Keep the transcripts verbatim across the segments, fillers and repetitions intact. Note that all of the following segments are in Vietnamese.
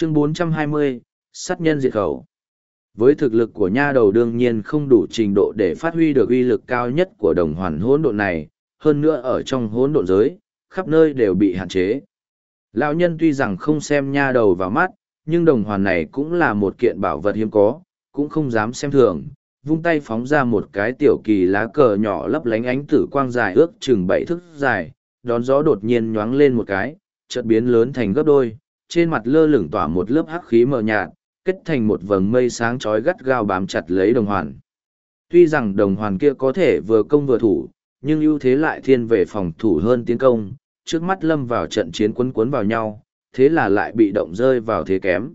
Chương bốn trăm hai mươi, sát nhân diệt khẩu. Với thực lực của nha đầu đương nhiên không đủ trình độ để phát huy được uy lực cao nhất của đồng hoàn hỗn độn này, hơn nữa ở trong hỗn độn giới, khắp nơi đều bị hạn chế. Lão nhân tuy rằng không xem nha đầu vào mắt, nhưng đồng hoàn này cũng là một kiện bảo vật hiếm có, cũng không dám xem thường, vung tay phóng ra một cái tiểu kỳ lá cờ nhỏ lấp lánh ánh tử quang dài ước chừng bảy thước dài, đón gió đột nhiên nhoáng lên một cái, chợt biến lớn thành gấp đôi, trên mặt lơ lửng tỏa một lớp hắc khí mờ nhạt, kết thành một vầng mây sáng chói gắt gao bám chặt lấy đồng hoàn. Tuy rằng đồng hoàn kia có thể vừa công vừa thủ, nhưng ưu thế lại thiên về phòng thủ hơn tiến công, trước mắt lâm vào trận chiến quấn quấn vào nhau, thế là lại bị động rơi vào thế kém.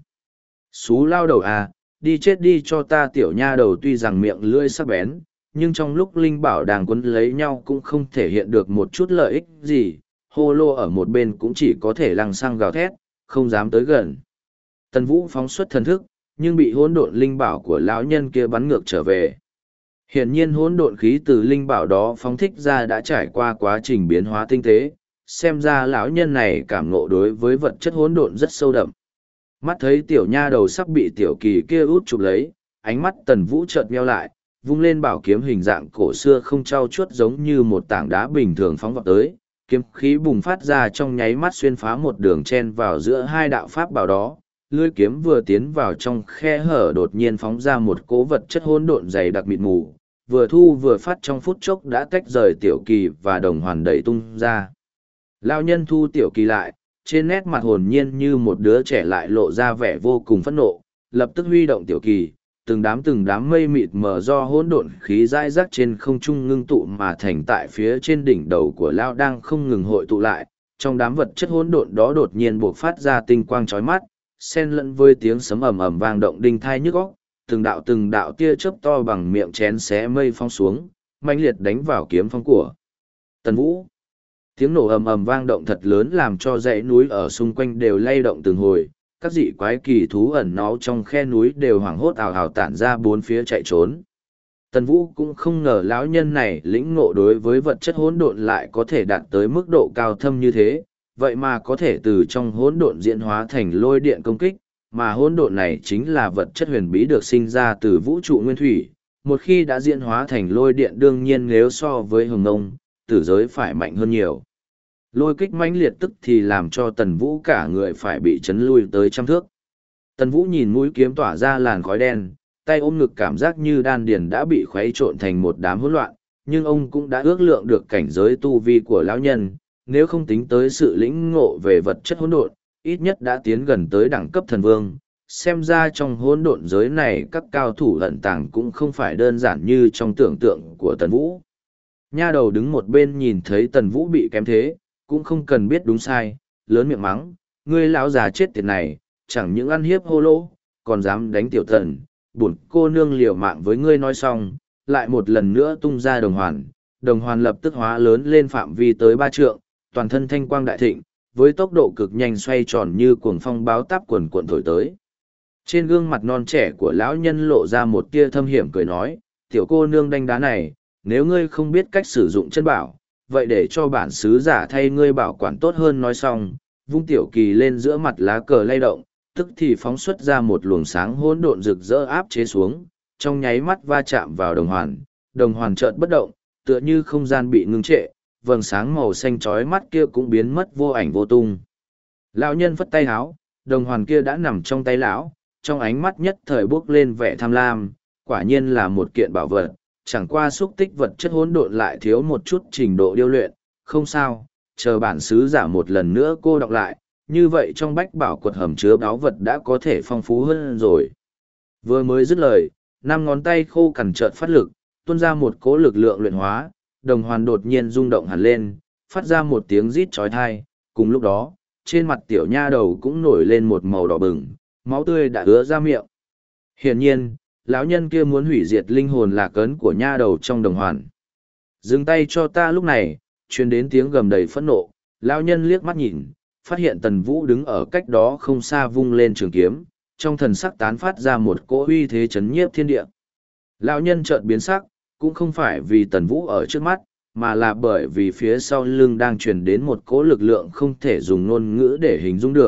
Xú lao đầu à, đi chết đi cho ta tiểu nha đầu. Tuy rằng miệng lưỡi sắc bén, nhưng trong lúc linh bảo đang quấn lấy nhau cũng không thể hiện được một chút lợi ích gì, hô lô ở một bên cũng chỉ có thể lăng xăng gào thét, không dám tới gần. Tần Vũ phóng xuất thần thức, nhưng bị hỗn độn linh bảo của lão nhân kia bắn ngược trở về. Hiển nhiên hỗn độn khí từ linh bảo đó phóng thích ra đã trải qua quá trình biến hóa tinh tế, xem ra lão nhân này cảm ngộ đối với vật chất hỗn độn rất sâu đậm. Mắt thấy tiểu nha đầu sắp bị tiểu kỳ kia út chụp lấy, ánh mắt Tần Vũ chợt nheo lại, vung lên bảo kiếm hình dạng cổ xưa không trau chuốt giống như một tảng đá bình thường phóng vọt tới, kiếm khí bùng phát ra trong nháy mắt xuyên phá một đường chen vào giữa hai đạo pháp bảo đó. Lưỡi kiếm vừa tiến vào trong khe hở đột nhiên phóng ra một cỗ vật chất hỗn độn dày đặc mịt mù, vừa thu vừa phát trong phút chốc đã tách rời tiểu kỳ và đồng hoàn đẩy tung ra. Lão nhân thu tiểu kỳ lại, trên nét mặt hồn nhiên như một đứa trẻ lại lộ ra vẻ vô cùng phẫn nộ, lập tức huy động tiểu kỳ, từng đám từng đám mây mịt mờ do hỗn độn khí dãi rác trên không trung ngưng tụ mà thành tại phía trên đỉnh đầu của Lão đang không ngừng hội tụ lại, trong đám vật chất hỗn độn đó đột nhiên buộc phát ra tinh quang chói mắt, xen lẫn với tiếng sấm ầm ầm vang động đinh thai nhức óc, từng đạo từng đạo tia chớp to bằng miệng chén xé mây phong xuống, mãnh liệt đánh vào kiếm phong của Tần Vũ. Tiếng nổ ầm ầm vang động thật lớn làm cho dãy núi ở xung quanh đều lay động từng hồi, các dị quái kỳ thú ẩn náu trong khe núi đều hoảng hốt ào ào tản ra bốn phía chạy trốn. Tần Vũ cũng không ngờ lão nhân này lĩnh ngộ đối với vật chất hỗn độn lại có thể đạt tới mức độ cao thâm như thế, vậy mà có thể từ trong hỗn độn diễn hóa thành lôi điện công kích, mà hỗn độn này chính là vật chất huyền bí được sinh ra từ vũ trụ nguyên thủy, một khi đã diễn hóa thành lôi điện đương nhiên nếu so với hồng nông, tử giới phải mạnh hơn nhiều. Lôi kích mãnh liệt tức thì làm cho Tần Vũ cả người phải bị chấn lui tới trăm thước. Tần Vũ nhìn mũi kiếm tỏa ra làn khói đen, tay ôm ngực cảm giác như đan điền đã bị khuấy trộn thành một đám hỗn loạn, nhưng ông cũng đã ước lượng được cảnh giới tu vi của lão nhân, nếu không tính tới sự lĩnh ngộ về vật chất hỗn độn, ít nhất đã tiến gần tới đẳng cấp thần vương. Xem ra trong hỗn độn giới này các cao thủ ẩn tàng cũng không phải đơn giản như trong tưởng tượng của Tần Vũ. Nha đầu đứng một bên nhìn thấy Tần Vũ bị kém thế, cũng không cần biết đúng sai, lớn miệng mắng, ngươi lão già chết tiệt này, chẳng những ăn hiếp hô lỗ, còn dám đánh tiểu Tần, bổn cô nương liều mạng với ngươi. Nói xong, lại một lần nữa tung ra đồng hoàn, đồng hoàn lập tức hóa lớn lên phạm vi tới ba trượng, toàn thân thanh quang đại thịnh, với tốc độ cực nhanh xoay tròn như cuồng phong báo táp quần cuộn thổi tới. Trên gương mặt non trẻ của lão nhân lộ ra một tia thâm hiểm cười nói, tiểu cô nương đanh đá này, nếu ngươi không biết cách sử dụng chân bảo, vậy để cho bản sứ giả thay ngươi bảo quản tốt hơn. Nói xong, vung tiểu kỳ lên giữa mặt lá cờ lay động, tức thì phóng xuất ra một luồng sáng hỗn độn rực rỡ áp chế xuống, trong nháy mắt va chạm vào đồng hoàn, đồng hoàn chợt bất động, tựa như không gian bị ngưng trệ, vầng sáng màu xanh chói mắt kia cũng biến mất vô ảnh vô tung. Lão nhân phất tay háo, đồng hoàn kia đã nằm trong tay lão, trong ánh mắt nhất thời bước lên vẻ tham lam, quả nhiên là một kiện bảo vật, chẳng qua xúc tích vật chất hỗn độn lại thiếu một chút trình độ điêu luyện, không sao, chờ bản sứ giả một lần nữa cô đọc lại, như vậy trong bách bảo quật hầm chứa báu vật đã có thể phong phú hơn rồi. Vừa mới dứt lời, năm ngón tay khô cằn chợt phát lực, tuôn ra một cỗ lực lượng luyện hóa, đồng hoàn đột nhiên rung động hẳn lên, phát ra một tiếng rít chói tai. Cùng lúc đó, trên mặt tiểu nha đầu cũng nổi lên một màu đỏ bừng, máu tươi đã ứa ra miệng. Hiển nhiên, lão nhân kia muốn hủy diệt linh hồn lạc ấn của nha đầu trong đồng hoàn. Dừng tay cho ta. Lúc này, truyền đến tiếng gầm đầy phẫn nộ, lão nhân liếc mắt nhìn, phát hiện Tần Vũ đứng ở cách đó không xa vung lên trường kiếm, trong thần sắc tán phát ra một cỗ uy thế chấn nhiếp thiên địa. Lão nhân chợt biến sắc, cũng không phải vì Tần Vũ ở trước mắt, mà là bởi vì phía sau lưng đang truyền đến một cỗ lực lượng không thể dùng ngôn ngữ để hình dung được,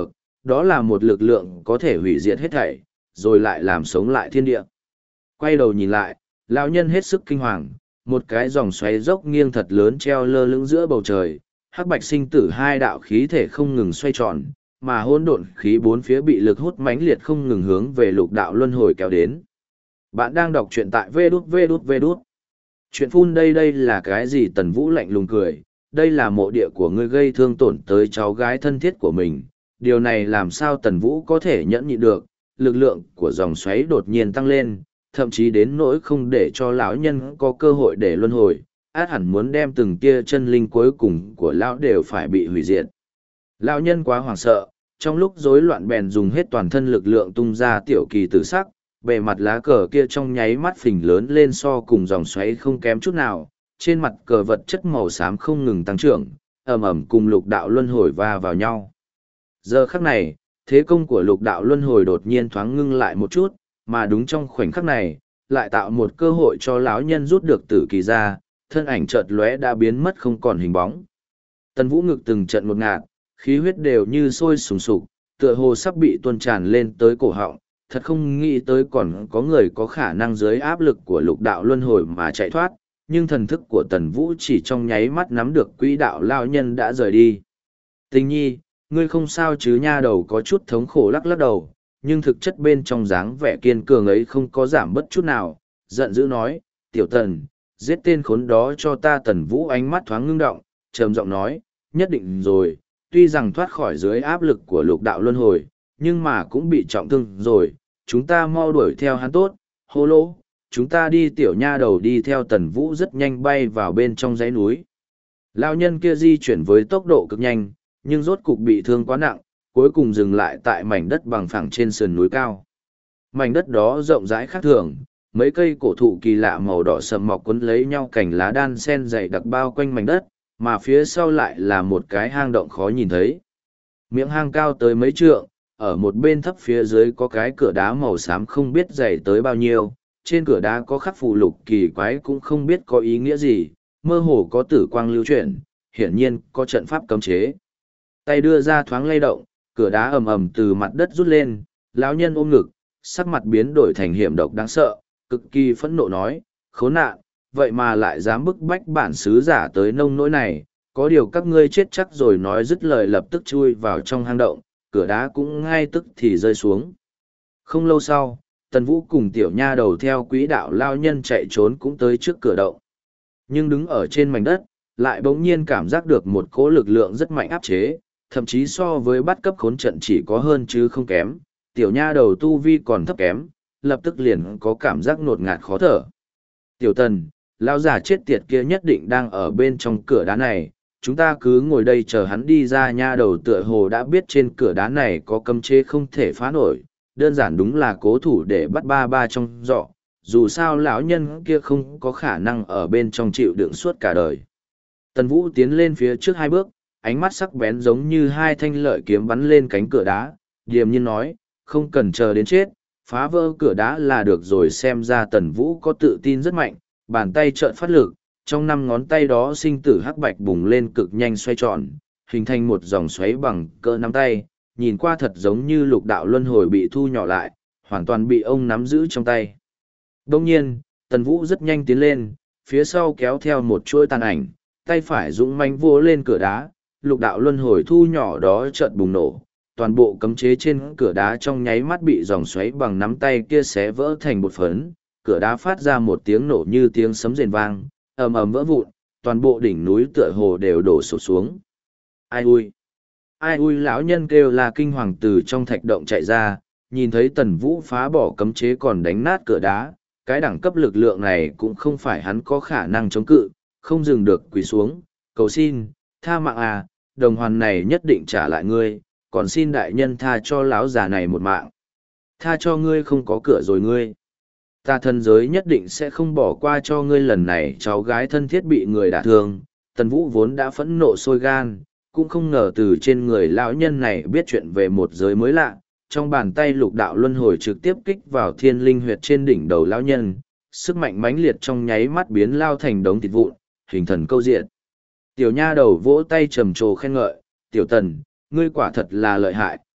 đó là một lực lượng có thể hủy diệt hết thảy, rồi lại làm sống lại thiên địa. Quay đầu nhìn lại, lão nhân hết sức kinh hoàng, một cái dòng xoáy dốc nghiêng thật lớn treo lơ lửng giữa bầu trời, hắc bạch sinh tử hai đạo khí thể không ngừng xoay tròn, mà hỗn độn khí bốn phía bị lực hút mãnh liệt không ngừng hướng về lục đạo luân hồi kéo đến. Bạn đang đọc truyện tại vê đút vê đút vê đút. Chuyện phun đây đây là cái gì? Tần Vũ lạnh lùng cười, đây là mộ địa của ngươi gây thương tổn tới cháu gái thân thiết của mình. Điều này làm sao Tần Vũ có thể nhẫn nhịn được, lực lượng của dòng xoáy đột nhiên tăng lên, thậm chí đến nỗi không để cho lão nhân có cơ hội để luân hồi, át hẳn muốn đem từng tia chân linh cuối cùng của lão đều phải bị hủy diệt. Lão nhân quá hoảng sợ, trong lúc rối loạn bèn dùng hết toàn thân lực lượng tung ra tiểu kỳ tử sắc, bề mặt lá cờ kia trong nháy mắt phình lớn lên so cùng dòng xoáy không kém chút nào, trên mặt cờ vật chất màu xám không ngừng tăng trưởng, ầm ầm cùng lục đạo luân hồi va vào nhau. Giờ khắc này, thế công của lục đạo luân hồi đột nhiên thoáng ngưng lại một chút, mà đúng trong khoảnh khắc này, lại tạo một cơ hội cho lão nhân rút được tử kỳ ra, thân ảnh chợt lóe đã biến mất không còn hình bóng. Tần Vũ ngực từng trận một ngạt, khí huyết đều như sôi sùng sục, tựa hồ sắp bị tuôn tràn lên tới cổ họng, thật không nghĩ tới còn có người có khả năng dưới áp lực của lục đạo luân hồi mà chạy thoát, nhưng thần thức của Tần Vũ chỉ trong nháy mắt nắm được quỹ đạo lão nhân đã rời đi. Tình nhi, ngươi không sao chứ? Nha đầu có chút thống khổ lắc lắc đầu, nhưng thực chất bên trong dáng vẻ kiên cường ấy không có giảm bất chút nào, giận dữ nói, tiểu Tần, giết tên khốn đó cho ta. Tần Vũ ánh mắt thoáng ngưng động, trầm giọng nói, nhất định rồi, tuy rằng thoát khỏi dưới áp lực của lục đạo luân hồi, nhưng mà cũng bị trọng thương rồi, chúng ta mau đuổi theo hắn tốt. Hô lỗ, chúng ta đi. Tiểu nha đầu đi theo Tần Vũ rất nhanh bay vào bên trong dãy núi. Lão nhân kia di chuyển với tốc độ cực nhanh, nhưng rốt cục bị thương quá nặng, cuối cùng dừng lại tại mảnh đất bằng phẳng trên sườn núi cao. Mảnh đất đó rộng rãi khác thường, mấy cây cổ thụ kỳ lạ màu đỏ sậm mọc quấn lấy nhau, cành lá đan sen dày đặc bao quanh mảnh đất, mà phía sau lại là một cái hang động khó nhìn thấy. Miệng hang cao tới mấy trượng, ở một bên thấp phía dưới có cái cửa đá màu xám không biết dày tới bao nhiêu, trên cửa đá có khắc phù lục kỳ quái cũng không biết có ý nghĩa gì, mơ hồ có tử quang lưu chuyển, hiển nhiên có trận pháp cấm chế. Tay đưa ra thoáng lay động, cửa đá ầm ầm từ mặt đất rút lên, lão nhân ôm ngực, sắc mặt biến đổi thành hiểm độc đáng sợ, cực kỳ phẫn nộ nói, khốn nạn, vậy mà lại dám bức bách bản sứ giả tới nông nỗi này, có điều các ngươi chết chắc rồi. Nói dứt lời lập tức chui vào trong hang động, cửa đá cũng ngay tức thì rơi xuống. Không lâu sau, Tần Vũ cùng tiểu nha đầu theo quỹ đạo lao nhân chạy trốn cũng tới trước cửa động. Nhưng đứng ở trên mảnh đất, lại bỗng nhiên cảm giác được một cỗ lực lượng rất mạnh áp chế, thậm chí so với bắt cấp khốn trận chỉ có hơn chứ không kém. Tiểu nha đầu tu vi còn thấp kém, lập tức liền có cảm giác ngột ngạt khó thở. Tiểu Tần, lão già chết tiệt kia nhất định đang ở bên trong cửa đá này, chúng ta cứ ngồi đây chờ hắn đi ra. Nha đầu tựa hồ đã biết trên cửa đá này có cấm chế không thể phá nổi, đơn giản đúng là cố thủ để bắt ba ba trong giỏ, dù sao lão nhân kia không có khả năng ở bên trong chịu đựng suốt cả đời. Tần Vũ tiến lên phía trước hai bước, ánh mắt sắc bén giống như hai thanh lợi kiếm bắn lên cánh cửa đá, điềm nhiên nói, không cần chờ đến chết, phá vỡ cửa đá là được rồi. Xem ra Tần Vũ có tự tin rất mạnh, bàn tay trợn phát lực, trong năm ngón tay đó sinh tử hắc bạch bùng lên cực nhanh xoay tròn, hình thành một dòng xoáy bằng cỡ nắm tay, nhìn qua thật giống như lục đạo luân hồi bị thu nhỏ lại, hoàn toàn bị ông nắm giữ trong tay. Đông nhiên, Tần Vũ rất nhanh tiến lên, phía sau kéo theo một chuỗi tàn ảnh, tay phải dũng mãnh vỗ lên cửa đá, lục đạo luân hồi thu nhỏ đó chợt bùng nổ, toàn bộ cấm chế trên cửa đá trong nháy mắt bị dòng xoáy bằng nắm tay kia xé vỡ thành bột phấn, cửa đá phát ra một tiếng nổ như tiếng sấm rền vang, ầm ầm vỡ vụn, toàn bộ đỉnh núi tựa hồ đều đổ sụp xuống. Ai ui! Ai ui! Lão nhân kêu là kinh hoàng từ trong thạch động chạy ra, nhìn thấy Tần Vũ phá bỏ cấm chế còn đánh nát cửa đá, cái đẳng cấp lực lượng này cũng không phải hắn có khả năng chống cự, không dừng được quỳ xuống, cầu xin, tha mạng à, đồng hoàn này nhất định trả lại ngươi, còn xin đại nhân tha cho lão già này một mạng. Tha cho ngươi không có cửa rồi ngươi. Ta thần giới nhất định sẽ không bỏ qua cho ngươi. Lần này cháu gái thân thiết bị người đả thương, Tần Vũ vốn đã phẫn nộ sôi gan, cũng không ngờ từ trên người lão nhân này biết chuyện về một giới mới lạ. Trong bàn tay lục đạo luân hồi trực tiếp kích vào thiên linh huyệt trên đỉnh đầu lão nhân, sức mạnh mãnh liệt trong nháy mắt biến lao thành đống thịt vụn, hình thần câu diện. Tiểu nha đầu vỗ tay trầm trồ khen ngợi, tiểu Tần, ngươi quả thật là lợi hại,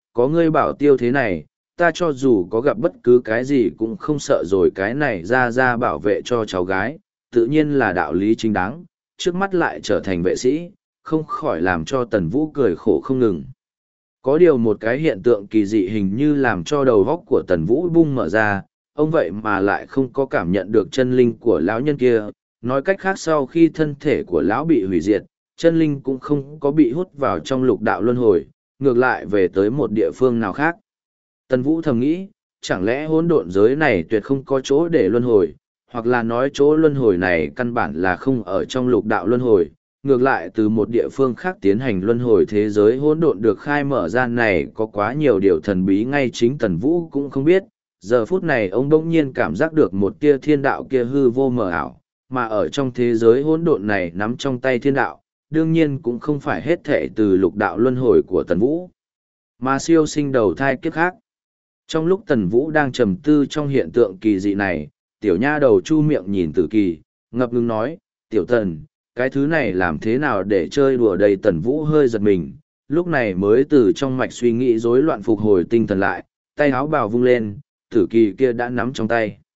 có ngươi bảo tiêu thế này, ta cho dù có gặp bất cứ cái gì cũng không sợ rồi, cái này ra ra bảo vệ cho cháu gái, tự nhiên là đạo lý chính đáng, trước mắt lại trở thành vệ sĩ, không khỏi làm cho Tần Vũ cười khổ không ngừng. Có điều một cái hiện tượng kỳ dị hình như làm cho đầu góc của Tần Vũ bung mở ra, ông vậy mà lại không có cảm nhận được chân linh của lão nhân kia, nói cách khác sau khi thân thể của lão bị hủy diệt, chân linh cũng không có bị hút vào trong lục đạo luân hồi, ngược lại về tới một địa phương nào khác. Tần Vũ thầm nghĩ, chẳng lẽ hỗn độn giới này tuyệt không có chỗ để luân hồi, hoặc là nói chỗ luân hồi này căn bản là không ở trong lục đạo luân hồi, ngược lại từ một địa phương khác tiến hành luân hồi thế giới hỗn độn được khai mở ra này có quá nhiều điều thần bí ngay chính Tần Vũ cũng không biết. Giờ phút này ông bỗng nhiên cảm giác được một tia thiên đạo kia hư vô mờ ảo, mà ở trong thế giới hỗn độn này nắm trong tay thiên đạo, đương nhiên cũng không phải hết thể từ lục đạo luân hồi của Tần Vũ, mà siêu sinh đầu thai kiếp khác. Trong lúc Tần Vũ đang trầm tư trong hiện tượng kỳ dị này, tiểu nha đầu chu miệng nhìn Tử Kỳ, ngập ngừng nói, tiểu Tần, cái thứ này làm thế nào để chơi đùa đây? Tần Vũ hơi giật mình, lúc này mới từ trong mạch suy nghĩ rối loạn phục hồi tinh thần lại, tay áo bào vung lên, Tử Kỳ kia đã nắm trong tay.